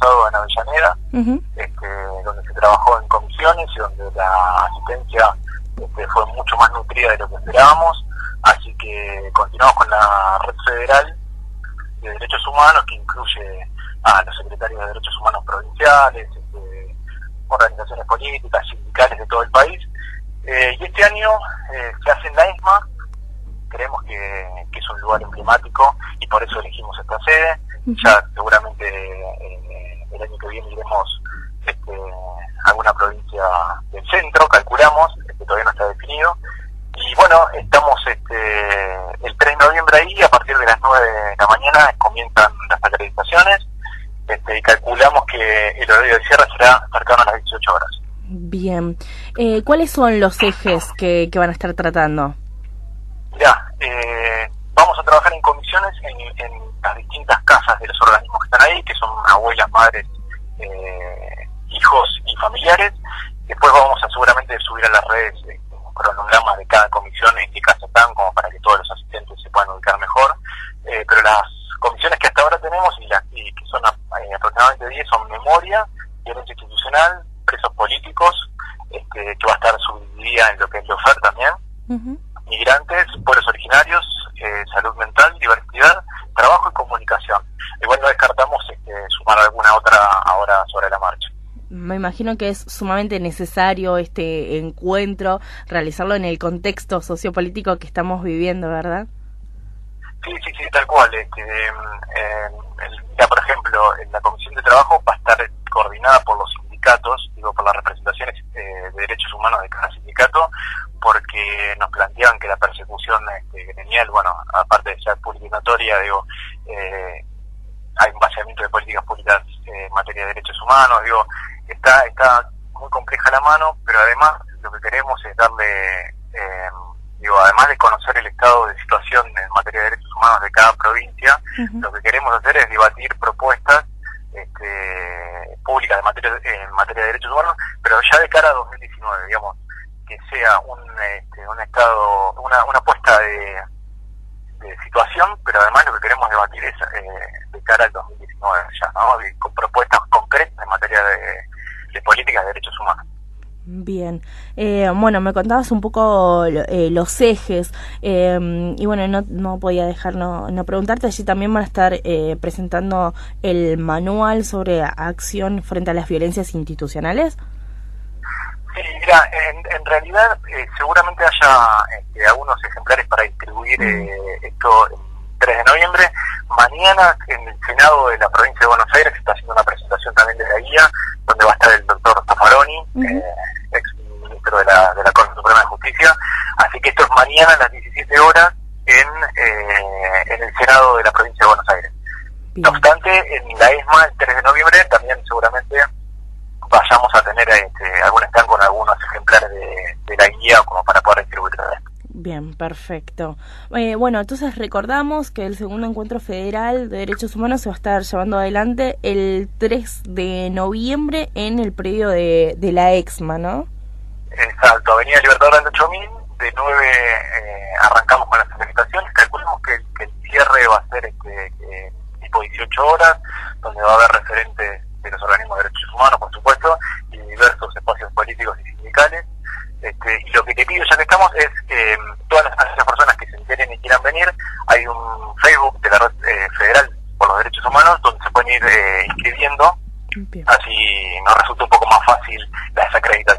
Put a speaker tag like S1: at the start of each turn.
S1: pasado en Avellaneda, donde se trabajó en comisiones y donde la asistencia fue mucho más nutrida de lo que esperábamos. Así que continuamos con la Red Federal de Derechos Humanos, que incluye a los secretarios de Derechos Humanos provinciales, organizaciones políticas, sindicales de todo el país. Y este año se hace en la ESMA. Creemos que es un lugar emblemático y por eso elegimos esta sede. Ya seguramente el año que viene iremos a alguna provincia del centro, calculamos, todavía no está definido. Y bueno, estamos el 3 de noviembre ahí, a partir de las 9 de la mañana comienzan las acreditaciones, y calculamos que el horario de cierre será cercano a las 18 horas.
S2: Bien. ¿Cuáles son los ejes que van a estar tratando?
S1: Mirá, vamos a trabajar en comisiones en las distintas casas de los organismos que están ahí, que son abuelas, madres, hijos y familiares. Después vamos a seguramente subir a las redes un cronograma de cada comisión en qué casa están, como para que todos los asistentes se puedan ubicar mejor. Pero las comisiones que hasta ahora tenemos, y que son aproximadamente 10, son memoria, violencia institucional, presos políticos, que va a estar subdividida en lo que es LOFER también, migrantes, pueblos originarios, salud mental, diversidad, trabajo y comunicación. Igual no descartamos sumar alguna otra ahora sobre la marcha.
S2: Me imagino que es sumamente necesario este encuentro, realizarlo en el contexto sociopolítico que estamos viviendo, ¿verdad?
S1: Sí, tal cual. Ya, por ejemplo, en la Comisión de Trabajo va a estar coordinada por los sindicatos, por las representaciones de derechos humanos de cada sindicato, porque nos planteaban que la persecución gremial, aparte de ser pública y notoria, hay un vaciamiento de políticas públicas en materia de derechos humanos, está muy compleja la mano, pero además lo que queremos es darle, además de conocer el estado de situación en materia de derechos humanos de cada provincia, lo que queremos hacer es debatir propuestas públicas en materia de derechos humanos, pero ya de cara a 2019, que sea un estado, una puesta de situación, pero además lo que queremos debatir es de cara al 2019 ya, ¿no? Con propuestas concretas en materia de políticas de derechos humanos.
S2: Bien, me contabas un poco los ejes, y no podía dejar no preguntarte, allí también van a estar presentando el manual sobre acción frente a las violencias institucionales.
S1: Sí, mira, en realidad seguramente haya algunos ejemplares para distribuir esto el 3 de noviembre. Mañana en el Senado de la provincia de Buenos Aires se está haciendo una presentación también de la guía, donde va a estar el doctor Zaffaroni, ex ministro de la Corte Suprema de Justicia. Así que esto es mañana a las 17 horas en el Senado de la provincia de Buenos Aires. Bien. No obstante, en la ESMA el 3 de noviembre también seguramente vayamos a tener algún stand con algunos ejemplares de la guía como para poder distribuirlo.
S2: Bien, perfecto. Entonces recordamos que el segundo encuentro federal de derechos humanos se va a estar llevando adelante el 3 de noviembre en el predio de la EXMA, ¿no? Exacto,
S1: Avenida Libertador del 8000, de 9 arrancamos con las presentaciones. Calculamos que el cierre va a ser tipo 18 horas, donde va a haber referentes de los organismos de derechos humanos, por supuesto, y diversos espacios políticos y sindicales. Y lo que te pido, ya que estamos, es todas las personas que se enteren y quieran venir. Hay un Facebook de la Red Federal por los Derechos Humanos donde se pueden ir inscribiendo. Bien. Así nos resulta un poco más fácil la desacreditación.